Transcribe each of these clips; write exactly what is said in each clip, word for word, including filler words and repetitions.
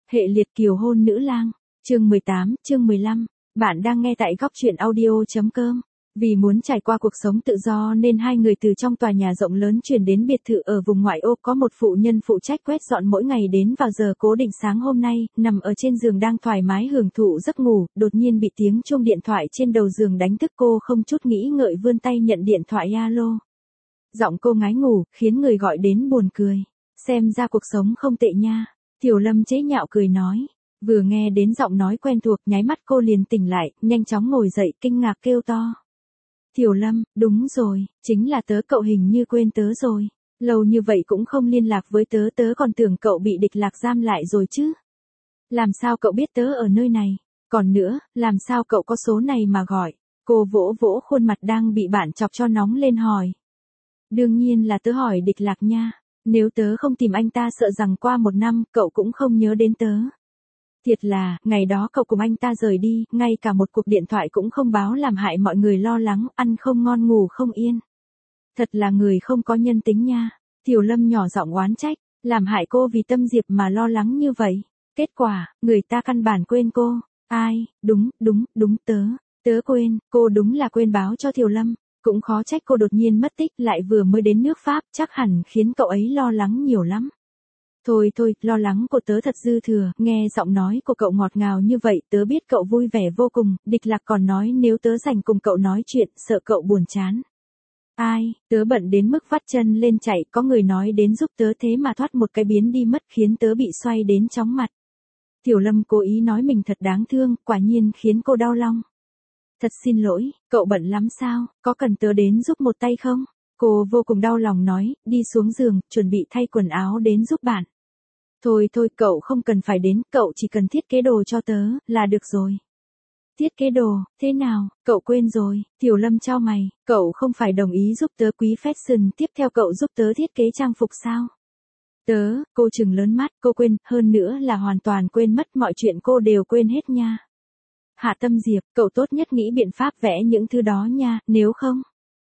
Hệ liệt kiều hôn nữ lang, chương mười tám, chương mười lăm, bạn đang nghe tại góc truyện audio.com. Vì muốn trải qua cuộc sống tự do nên hai người từ trong tòa nhà rộng lớn chuyển đến biệt thự ở vùng ngoại ô, có một phụ nhân phụ trách quét dọn mỗi ngày đến vào giờ cố định. Sáng hôm nay, nằm ở trên giường đang thoải mái hưởng thụ giấc ngủ, đột nhiên bị tiếng chuông điện thoại trên đầu giường đánh thức. Cô không chút nghĩ ngợi vươn tay nhận điện thoại. Alo. Giọng cô ngái ngủ, khiến người gọi đến buồn cười. Xem ra cuộc sống không tệ nha. Tiểu Lâm chế nhạo cười nói. Vừa nghe đến giọng nói quen thuộc, nháy mắt cô liền tỉnh lại, nhanh chóng ngồi dậy, kinh ngạc kêu to. Tiểu Lâm, đúng rồi, chính là tớ. Cậu hình như quên tớ rồi. Lâu như vậy cũng không liên lạc với tớ, tớ còn tưởng cậu bị địch lạc giam lại rồi chứ. Làm sao cậu biết tớ ở nơi này? Còn nữa, làm sao cậu có số này mà gọi? Cô vỗ vỗ khuôn mặt đang bị bạn chọc cho nóng lên hỏi. Đương nhiên là tớ hỏi địch lạc nha. Nếu tớ không tìm anh ta sợ rằng qua một năm cậu cũng không nhớ đến tớ. Thiệt là, ngày đó cậu cùng anh ta rời đi, ngay cả một cuộc điện thoại cũng không báo, làm hại mọi người lo lắng, ăn không ngon ngủ không yên. Thật là người không có nhân tính nha. Tiểu Lâm nhỏ giọng oán trách, làm hại cô vì Tâm Diệp mà lo lắng như vậy. Kết quả, người ta căn bản quên cô. Ai, đúng, đúng, đúng tớ. Tớ quên, cô đúng là quên báo cho Tiểu Lâm. Cũng khó trách cô đột nhiên mất tích, lại vừa mới đến nước Pháp, chắc hẳn khiến cậu ấy lo lắng nhiều lắm. Thôi thôi, lo lắng của tớ thật dư thừa. Nghe giọng nói của cậu ngọt ngào như vậy, tớ biết cậu vui vẻ vô cùng. Địch lạc còn nói nếu tớ dành cùng cậu nói chuyện, sợ cậu buồn chán. Ai, tớ bận đến mức vắt chân lên chạy, có người nói đến giúp tớ thế mà thoát một cái biến đi mất, khiến tớ bị xoay đến chóng mặt. Tiểu Lâm cố ý nói mình thật đáng thương, quả nhiên khiến cô đau lòng. Thật xin lỗi, cậu bận lắm sao, có cần tớ đến giúp một tay không? Cô vô cùng đau lòng nói, đi xuống giường, chuẩn bị thay quần áo đến giúp bạn. Thôi thôi, cậu không cần phải đến, cậu chỉ cần thiết kế đồ cho tớ, là được rồi. Thiết kế đồ, thế nào, cậu quên rồi? Tiểu Lâm chau mày, cậu không phải đồng ý giúp tớ Quý Fashion, tiếp theo cậu giúp tớ thiết kế trang phục sao? Tớ, cô trừng lớn mắt, cô quên, hơn nữa là hoàn toàn quên mất, mọi chuyện cô đều quên hết nha. Hạ Tâm Diệp, cậu tốt nhất nghĩ biện pháp vẽ những thứ đó nha, nếu không.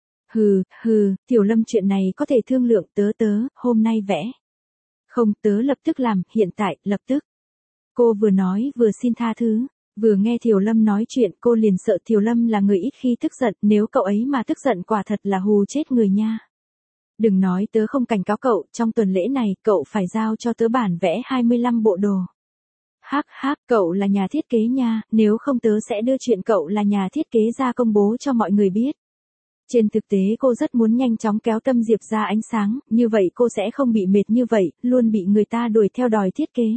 Hừ, hừ, Tiểu Lâm chuyện này có thể thương lượng, tớ tớ, hôm nay vẽ. Không, tớ lập tức làm, hiện tại, lập tức. Cô vừa nói vừa xin tha thứ, vừa nghe Tiểu Lâm nói chuyện cô liền sợ. Tiểu Lâm là người ít khi tức giận, nếu cậu ấy mà tức giận quả thật là hù chết người nha. Đừng nói tớ không cảnh cáo cậu, trong tuần lễ này cậu phải giao cho tớ bản vẽ hai mươi lăm bộ đồ. Hắc hắc, cậu là nhà thiết kế nha, nếu không tớ sẽ đưa chuyện cậu là nhà thiết kế ra công bố cho mọi người biết. Trên thực tế cô rất muốn nhanh chóng kéo Tâm Diệp ra ánh sáng, như vậy cô sẽ không bị mệt như vậy, luôn bị người ta đuổi theo đòi thiết kế.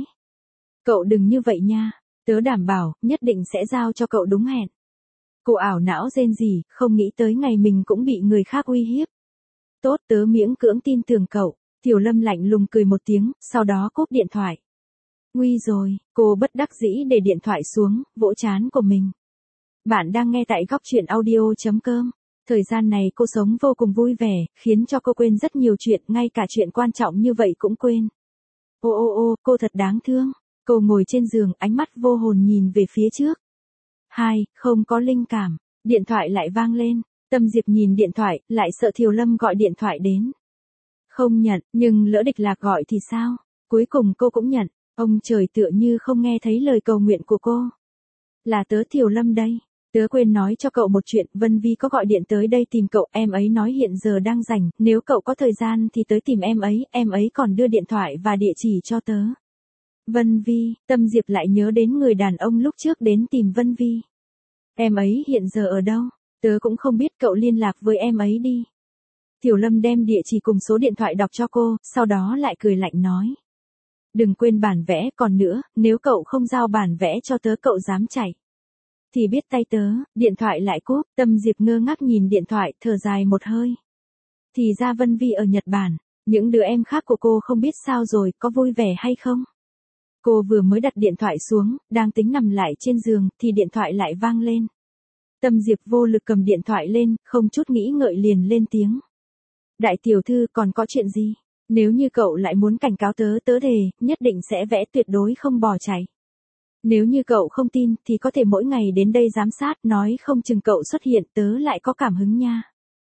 Cậu đừng như vậy nha, tớ đảm bảo, nhất định sẽ giao cho cậu đúng hẹn. Cô ảo não rên rỉ, không nghĩ tới ngày mình cũng bị người khác uy hiếp. Tốt, tớ miễn cưỡng tin tưởng cậu. Tiểu Lâm lạnh lùng cười một tiếng, sau đó cúp điện thoại. Nguy rồi, cô bất đắc dĩ để điện thoại xuống, vỗ trán của mình. Bạn đang nghe tại góc truyện audio.com. Thời gian này cô sống vô cùng vui vẻ, khiến cho cô quên rất nhiều chuyện, ngay cả chuyện quan trọng như vậy cũng quên. Ô ô ô, cô thật đáng thương. Cô ngồi trên giường, ánh mắt vô hồn nhìn về phía trước. Hai, không có linh cảm. Điện thoại lại vang lên. Tâm Diệp nhìn điện thoại, lại sợ Tiểu Lâm gọi điện thoại đến. Không nhận, nhưng lỡ địch lạc gọi thì sao? Cuối cùng cô cũng nhận. Ông trời tựa như không nghe thấy lời cầu nguyện của cô. Là tớ Tiểu Lâm đây. Tớ quên nói cho cậu một chuyện, Vân Vi có gọi điện tới đây tìm cậu, em ấy nói hiện giờ đang rảnh, nếu cậu có thời gian thì tới tìm em ấy, em ấy còn đưa điện thoại và địa chỉ cho tớ. Vân Vi, Tâm Diệp lại nhớ đến người đàn ông lúc trước đến tìm Vân Vi. Em ấy hiện giờ ở đâu? Tớ cũng không biết, cậu liên lạc với em ấy đi. Tiểu Lâm đem địa chỉ cùng số điện thoại đọc cho cô, sau đó lại cười lạnh nói. Đừng quên bản vẽ, còn nữa, nếu cậu không giao bản vẽ cho tớ cậu dám chạy. Thì biết tay tớ. Điện thoại lại cúp. Tâm Diệp ngơ ngác nhìn điện thoại, thở dài một hơi. Thì ra Vân Vi ở Nhật Bản. Những đứa em khác của cô không biết sao rồi, có vui vẻ hay không? Cô vừa mới đặt điện thoại xuống, đang tính nằm lại trên giường, thì điện thoại lại vang lên. Tâm Diệp vô lực cầm điện thoại lên, không chút nghĩ ngợi liền lên tiếng. Đại tiểu thư, còn có chuyện gì? Nếu như cậu lại muốn cảnh cáo tớ, tớ thề, nhất định sẽ vẽ, tuyệt đối không bỏ chạy. Nếu như cậu không tin, thì có thể mỗi ngày đến đây giám sát, nói không chừng cậu xuất hiện, tớ lại có cảm hứng nha.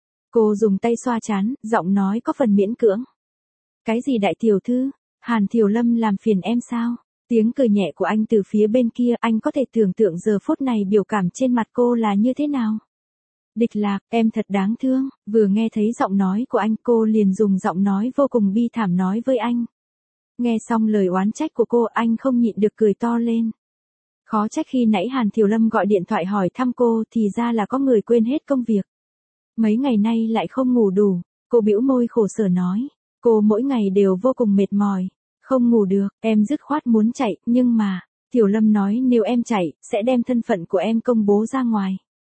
Cô dùng tay xoa trán, giọng nói có phần miễn cưỡng. Cái gì đại tiểu thư? Hàn Tiểu Lâm làm phiền em sao? Tiếng cười nhẹ của anh từ phía bên kia, anh có thể tưởng tượng giờ phút này biểu cảm trên mặt cô là như thế nào. Địch Lạc, em thật đáng thương. Vừa nghe thấy giọng nói của anh, cô liền dùng giọng nói vô cùng bi thảm nói với anh. Nghe xong lời oán trách của cô, anh không nhịn được cười to lên. Khó trách khi nãy Hàn Thiều Lâm gọi điện thoại hỏi thăm cô thì ra là có người quên hết công việc. Mấy ngày nay lại không ngủ đủ, cô bĩu môi khổ sở nói. Cô mỗi ngày đều vô cùng mệt mỏi, không ngủ được, em dứt khoát muốn chạy, nhưng mà, Thiều Lâm nói nếu em chạy, sẽ đem thân phận của em công bố ra ngoài.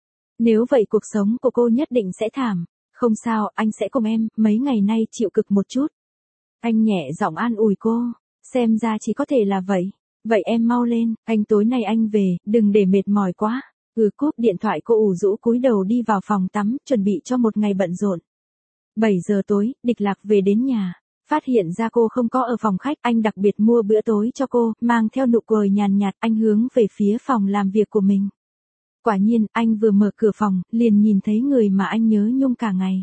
Nếu vậy cuộc sống của cô nhất định sẽ thảm. Không sao, anh sẽ cùng em, mấy ngày nay chịu cực một chút. Anh nhẹ giọng an ủi cô, xem ra chỉ có thể là vậy. Vậy em mau lên, anh tối nay anh về, đừng để mệt mỏi quá. Ừ cúp điện thoại cô ủ rũ cúi đầu đi vào phòng tắm, chuẩn bị cho một ngày bận rộn. bảy giờ tối, Địch Lạc về đến nhà. Phát hiện ra cô không có ở phòng khách, anh đặc biệt mua bữa tối cho cô, mang theo nụ cười nhàn nhạt, anh hướng về phía phòng làm việc của mình. Quả nhiên, anh vừa mở cửa phòng, liền nhìn thấy người mà anh nhớ nhung cả ngày.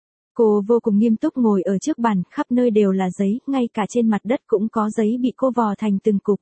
Cô vô cùng nghiêm túc ngồi ở trước bàn, khắp nơi đều là giấy, ngay cả trên mặt đất cũng có giấy bị cô vò thành từng cục.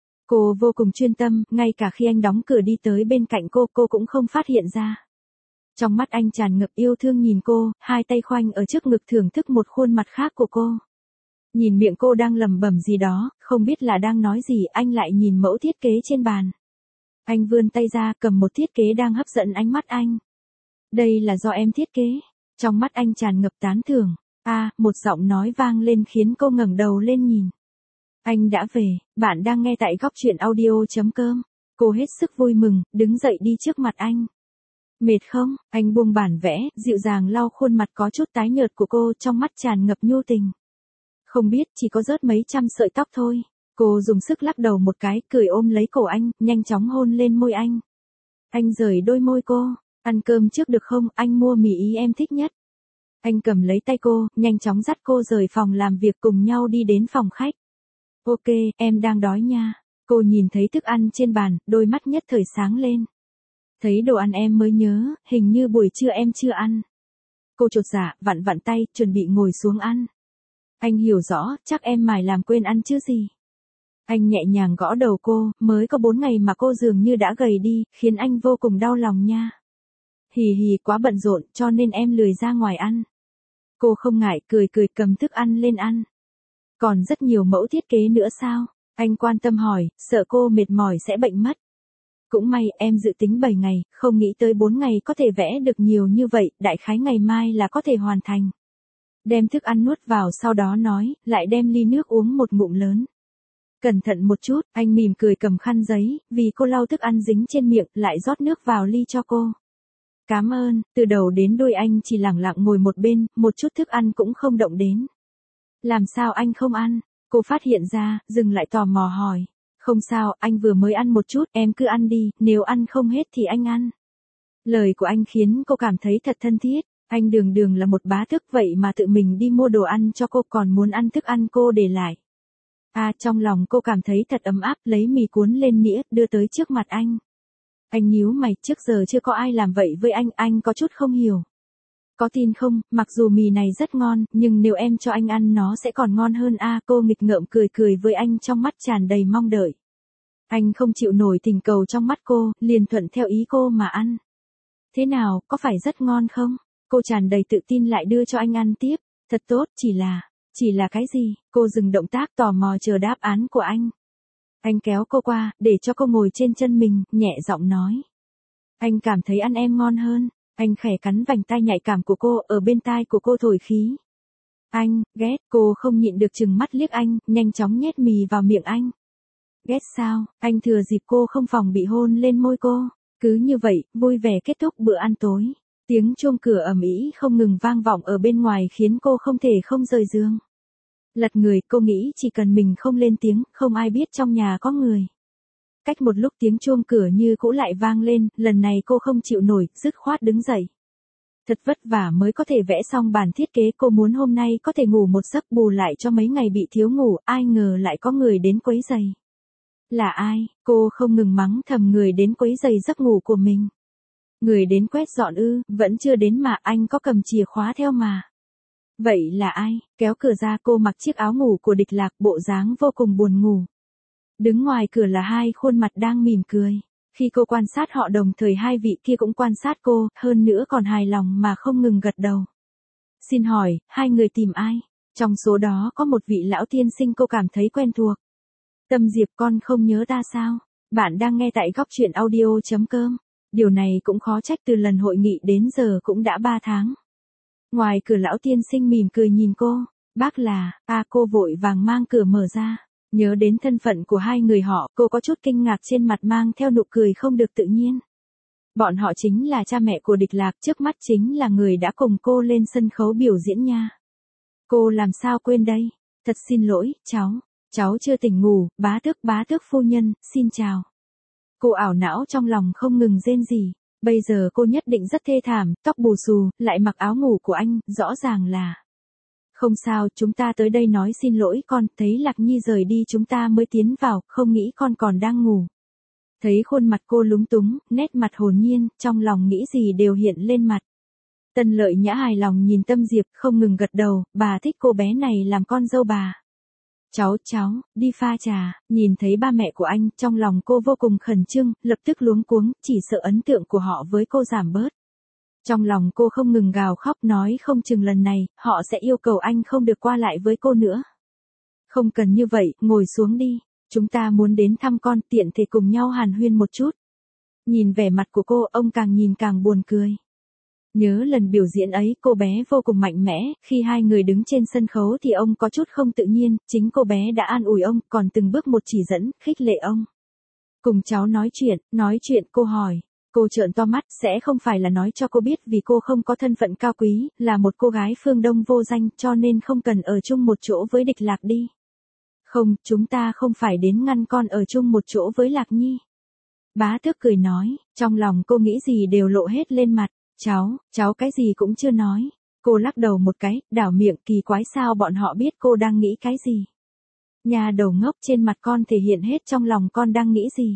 Cô vô cùng chuyên tâm, ngay cả khi anh đóng cửa đi tới bên cạnh cô, cô cũng không phát hiện ra. Trong mắt anh tràn ngập yêu thương nhìn cô, hai tay khoanh ở trước ngực thưởng thức một khuôn mặt khác của cô. Nhìn miệng cô đang lẩm bẩm gì đó, không biết là đang nói gì, anh lại nhìn mẫu thiết kế trên bàn. Anh vươn tay ra, cầm một thiết kế đang hấp dẫn ánh mắt anh. Đây là do em thiết kế. Trong mắt anh tràn ngập tán thưởng. A, à, một giọng nói vang lên khiến cô ngẩng đầu lên nhìn. Anh đã về, bạn đang nghe tại góc truyện audio chấm com. Cô hết sức vui mừng, đứng dậy đi trước mặt anh. Mệt không? Anh buông bản vẽ, dịu dàng lau khuôn mặt có chút tái nhợt của cô, trong mắt tràn ngập nhu tình. Không biết, chỉ có rớt mấy trăm sợi tóc thôi. Cô dùng sức lắc đầu một cái, cười ôm lấy cổ anh, nhanh chóng hôn lên môi anh. Anh rời đôi môi cô. Ăn cơm trước được không, anh mua mì ý em thích nhất. Anh cầm lấy tay cô, nhanh chóng dắt cô rời phòng làm việc, cùng nhau đi đến phòng khách. Ok, em đang đói nha. Cô nhìn thấy thức ăn trên bàn, đôi mắt nhất thời sáng lên. Thấy đồ ăn em mới nhớ, hình như buổi trưa em chưa ăn. Cô chột dạ, vặn vặn tay, chuẩn bị ngồi xuống ăn. Anh hiểu rõ, chắc em mải làm quên ăn chứ gì. Anh nhẹ nhàng gõ đầu cô, mới có bốn ngày mà cô dường như đã gầy đi, khiến anh vô cùng đau lòng nha. Hì hì, quá bận rộn, cho nên em lười ra ngoài ăn. Cô không ngại, cười cười cầm thức ăn lên ăn. Còn rất nhiều mẫu thiết kế nữa sao? Anh quan tâm hỏi, sợ cô mệt mỏi sẽ bệnh mất. Cũng may, em dự tính bảy ngày, không nghĩ tới bốn ngày có thể vẽ được nhiều như vậy, đại khái ngày mai là có thể hoàn thành. Đem thức ăn nuốt vào, sau đó nói, lại đem ly nước uống một ngụm lớn. Cẩn thận một chút, anh mỉm cười cầm khăn giấy, vì cô lau thức ăn dính trên miệng, lại rót nước vào ly cho cô. Cảm ơn, từ đầu đến đuôi anh chỉ lẳng lặng ngồi một bên, một chút thức ăn cũng không động đến. Làm sao anh không ăn? Cô phát hiện ra, dừng lại tò mò hỏi. Không sao, anh vừa mới ăn một chút, em cứ ăn đi, nếu ăn không hết thì anh ăn. Lời của anh khiến cô cảm thấy thật thân thiết. Anh đường đường là một bá tước vậy mà tự mình đi mua đồ ăn cho cô, còn muốn ăn thức ăn cô để lại. À, trong lòng cô cảm thấy thật ấm áp, lấy mì cuốn lên nĩa, đưa tới trước mặt anh. Anh nhíu mày, trước giờ chưa có ai làm vậy với anh, anh có chút không hiểu. Có tin không, mặc dù mì này rất ngon, nhưng nếu em cho anh ăn nó sẽ còn ngon hơn a. À, cô nghịch ngợm cười cười với anh, trong mắt tràn đầy mong đợi. Anh không chịu nổi tình cầu trong mắt cô, liền thuận theo ý cô mà ăn. Thế nào, có phải rất ngon không? Cô tràn đầy tự tin lại đưa cho anh ăn tiếp. Thật tốt, chỉ là, chỉ là cái gì? Cô dừng động tác tò mò chờ đáp án của anh. Anh kéo cô qua, để cho cô ngồi trên chân mình, nhẹ giọng nói. Anh cảm thấy ăn em ngon hơn. Anh khẽ cắn vành tai nhạy cảm của cô, ở bên tai của cô thổi khí. Anh, ghét, cô không nhịn được trừng mắt liếc anh, nhanh chóng nhét mì vào miệng anh. Ghét sao? Anh thừa dịp cô không phòng bị hôn lên môi cô. Cứ như vậy, vui vẻ kết thúc bữa ăn tối. Tiếng chuông cửa ầm ĩ không ngừng vang vọng ở bên ngoài khiến cô không thể không rời giường. Lật người, cô nghĩ chỉ cần mình không lên tiếng, không ai biết trong nhà có người. Cách một lúc tiếng chuông cửa như cũ lại vang lên, lần này cô không chịu nổi, dứt khoát đứng dậy. Thật vất vả mới có thể vẽ xong bản thiết kế, cô muốn hôm nay có thể ngủ một giấc bù lại cho mấy ngày bị thiếu ngủ, ai ngờ lại có người đến quấy giày. Là ai? Cô không ngừng mắng thầm người đến quấy giày giấc ngủ của mình. Người đến quét dọn ư, vẫn chưa đến mà, anh có cầm chìa khóa theo mà. Vậy là ai? Kéo cửa ra, cô mặc chiếc áo ngủ của Địch Lạc, bộ dáng vô cùng buồn ngủ. Đứng ngoài cửa là hai khuôn mặt đang mỉm cười. Khi cô quan sát họ đồng thời hai vị kia cũng quan sát cô, hơn nữa còn hài lòng mà không ngừng gật đầu. Xin hỏi, hai người tìm ai? Trong số đó có một vị lão tiên sinh cô cảm thấy quen thuộc. Tâm Diệp, con không nhớ ta sao? Bạn đang nghe tại góc truyện audio.com. Điều này cũng khó trách, từ lần hội nghị đến giờ cũng đã ba tháng. Ngoài cửa lão tiên sinh mỉm cười nhìn cô. Bác là, à cô vội vàng mang cửa mở ra. Nhớ đến thân phận của hai người họ, cô có chút kinh ngạc, trên mặt mang theo nụ cười không được tự nhiên. Bọn họ chính là cha mẹ của Địch Lạc, trước mắt chính là người đã cùng cô lên sân khấu biểu diễn nha. Cô làm sao quên đây? Thật xin lỗi, cháu. Cháu chưa tỉnh ngủ, bá tước bá tước phu nhân, xin chào. Cô ảo não trong lòng không ngừng rên rỉ. Bây giờ cô nhất định rất thê thảm, tóc bù xù, lại mặc áo ngủ của anh, rõ ràng là... Không sao, chúng ta tới đây nói xin lỗi con, thấy Lạc Nhi rời đi chúng ta mới tiến vào, không nghĩ con còn đang ngủ. Thấy khuôn mặt cô lúng túng, nét mặt hồn nhiên, trong lòng nghĩ gì đều hiện lên mặt. Tân Lợi Nhã hài lòng nhìn Tâm Diệp, không ngừng gật đầu, bà thích cô bé này làm con dâu bà. Cháu, cháu, đi pha trà, nhìn thấy ba mẹ của anh, trong lòng cô vô cùng khẩn trương, lập tức luống cuống, chỉ sợ ấn tượng của họ với cô giảm bớt. Trong lòng cô không ngừng gào khóc, nói không chừng lần này, họ sẽ yêu cầu anh không được qua lại với cô nữa. Không cần như vậy, ngồi xuống đi, chúng ta muốn đến thăm con, tiện thể cùng nhau hàn huyên một chút. Nhìn vẻ mặt của cô, ông càng nhìn càng buồn cười. Nhớ lần biểu diễn ấy, cô bé vô cùng mạnh mẽ, khi hai người đứng trên sân khấu thì ông có chút không tự nhiên, chính cô bé đã an ủi ông, còn từng bước một chỉ dẫn, khích lệ ông. Cùng cháu nói chuyện, nói chuyện, cô hỏi. Cô trợn to mắt, sẽ không phải là nói cho cô biết vì cô không có thân phận cao quý, là một cô gái phương Đông vô danh, cho nên không cần ở chung một chỗ với Địch Lạc đi. Không, chúng ta không phải đến ngăn con ở chung một chỗ với Lạc Nhi. Bá tước cười nói, trong lòng cô nghĩ gì đều lộ hết lên mặt. Cháu, cháu cái gì cũng chưa nói. Cô lắc đầu một cái, đảo miệng, kỳ quái sao bọn họ biết cô đang nghĩ cái gì. Nhà đầu ngốc, trên mặt con thể hiện hết trong lòng con đang nghĩ gì.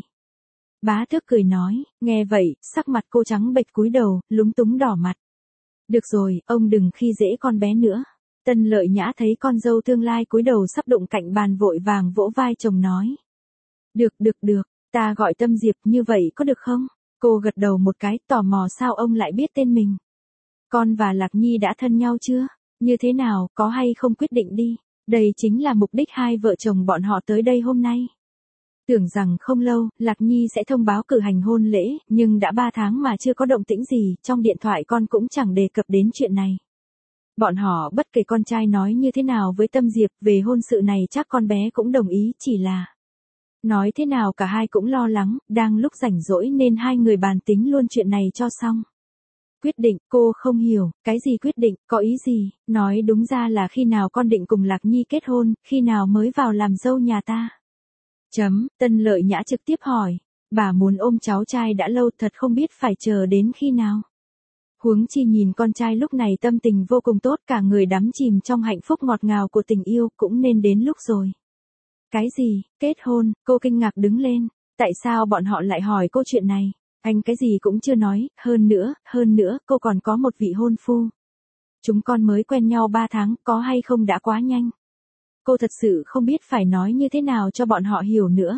Bá tước cười nói, nghe vậy, sắc mặt cô trắng bệch cúi đầu, lúng túng đỏ mặt. Được rồi, ông đừng khi dễ con bé nữa. Tân Lợi Nhã thấy con dâu tương lai cúi đầu sắp đụng cạnh bàn vội vàng vỗ vai chồng nói. Được, được, được, ta gọi Tâm Diệp, như vậy có được không? Cô gật đầu một cái, tò mò sao ông lại biết tên mình. Con và Lạc Nhi đã thân nhau chưa? Như thế nào, có hay không quyết định đi. Đây chính là mục đích hai vợ chồng bọn họ tới đây hôm nay. Tưởng rằng không lâu, Lạc Nhi sẽ thông báo cử hành hôn lễ, nhưng đã ba tháng mà chưa có động tĩnh gì, trong điện thoại con cũng chẳng đề cập đến chuyện này. Bọn họ bất kể con trai nói như thế nào với Tâm Diệp về hôn sự này chắc con bé cũng đồng ý, chỉ là... Nói thế nào cả hai cũng lo lắng, đang lúc rảnh rỗi nên hai người bàn tính luôn chuyện này cho xong. Quyết định, cô không hiểu, cái gì quyết định, có ý gì, nói đúng ra là khi nào con định cùng Lạc Nhi kết hôn, khi nào mới vào làm dâu nhà ta. Chấm, Tân Lợi Nhã trực tiếp hỏi, bà muốn ôm cháu trai đã lâu, thật không biết phải chờ đến khi nào. Huống chi nhìn con trai lúc này tâm tình vô cùng tốt, cả người đắm chìm trong hạnh phúc ngọt ngào của tình yêu, cũng nên đến lúc rồi. Cái gì, kết hôn, cô kinh ngạc đứng lên, tại sao bọn họ lại hỏi cô chuyện này, anh cái gì cũng chưa nói, hơn nữa, hơn nữa, cô còn có một vị hôn phu. Chúng con mới quen nhau ba tháng, có hay không đã quá nhanh. Cô thật sự không biết phải nói như thế nào cho bọn họ hiểu nữa.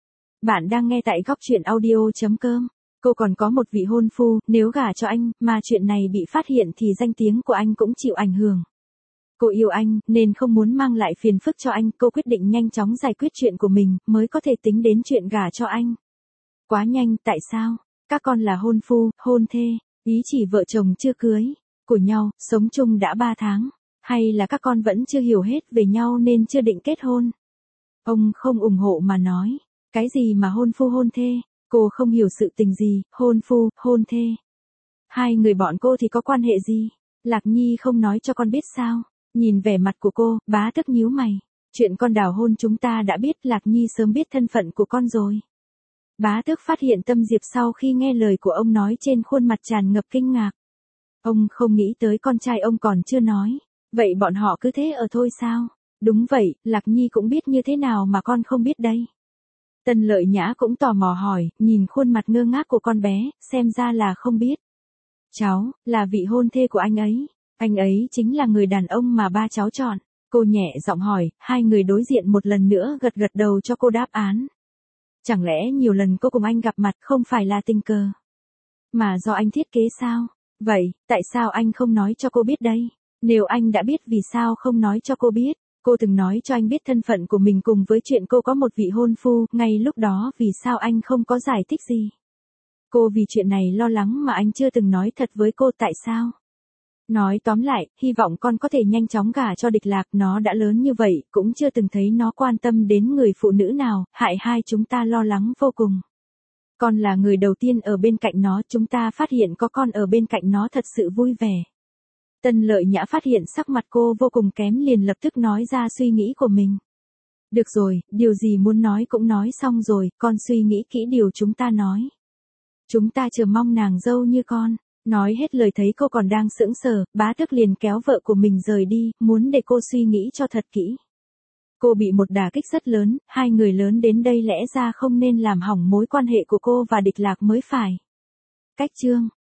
Bạn đang nghe tại góc truyện audio.com. Cô còn có một vị hôn phu, nếu gả cho anh, mà chuyện này bị phát hiện thì danh tiếng của anh cũng chịu ảnh hưởng. Cô yêu anh, nên không muốn mang lại phiền phức cho anh, cô quyết định nhanh chóng giải quyết chuyện của mình, mới có thể tính đến chuyện gả cho anh. Quá nhanh, tại sao? Các con là hôn phu, hôn thê, ý chỉ vợ chồng chưa cưới, của nhau, sống chung đã ba tháng. Hay là các con vẫn chưa hiểu hết về nhau nên chưa định kết hôn? Ông không ủng hộ mà nói. Cái gì mà hôn phu hôn thê? Cô không hiểu sự tình gì, hôn phu, hôn thê. Hai người bọn cô thì có quan hệ gì? Lạc Nhi không nói cho con biết sao? Nhìn vẻ mặt của cô, bá tước nhíu mày. Chuyện con đào hôn chúng ta đã biết, Lạc Nhi sớm biết thân phận của con rồi. Bá tước phát hiện Tâm Diệp sau khi nghe lời của ông nói trên khuôn mặt tràn ngập kinh ngạc. Ông không nghĩ tới con trai ông còn chưa nói. Vậy bọn họ cứ thế ở thôi sao? Đúng vậy, Lạc Nhi cũng biết như thế nào mà con không biết đây. Tân Lợi Nhã cũng tò mò hỏi, nhìn khuôn mặt ngơ ngác của con bé, xem ra là không biết. Cháu, là vị hôn thê của anh ấy. Anh ấy chính là người đàn ông mà ba cháu chọn. Cô nhẹ giọng hỏi, hai người đối diện một lần nữa gật gật đầu cho cô đáp án. Chẳng lẽ nhiều lần cô cùng anh gặp mặt không phải là tình cờ, mà do anh thiết kế sao? Vậy, tại sao anh không nói cho cô biết đây? Nếu anh đã biết vì sao không nói cho cô biết? Cô từng nói cho anh biết thân phận của mình cùng với chuyện cô có một vị hôn phu, ngay lúc đó vì sao anh không có giải thích gì? Cô vì chuyện này lo lắng mà anh chưa từng nói thật với cô, tại sao? Nói tóm lại, hy vọng con có thể nhanh chóng gả cho Địch Lạc, nó đã lớn như vậy, cũng chưa từng thấy nó quan tâm đến người phụ nữ nào, hại hai chúng ta lo lắng vô cùng. Con là người đầu tiên ở bên cạnh nó, chúng ta phát hiện có con ở bên cạnh nó thật sự vui vẻ. Tân Lợi Nhã phát hiện sắc mặt cô vô cùng kém liền lập tức nói ra suy nghĩ của mình. Được rồi, điều gì muốn nói cũng nói xong rồi, con suy nghĩ kỹ điều chúng ta nói. Chúng ta chờ mong nàng dâu như con. Nói hết lời thấy cô còn đang sững sờ, bá tước liền kéo vợ của mình rời đi, muốn để cô suy nghĩ cho thật kỹ. Cô bị một đả kích rất lớn, hai người lớn đến đây lẽ ra không nên làm hỏng mối quan hệ của cô và Địch Lạc mới phải. Cách chương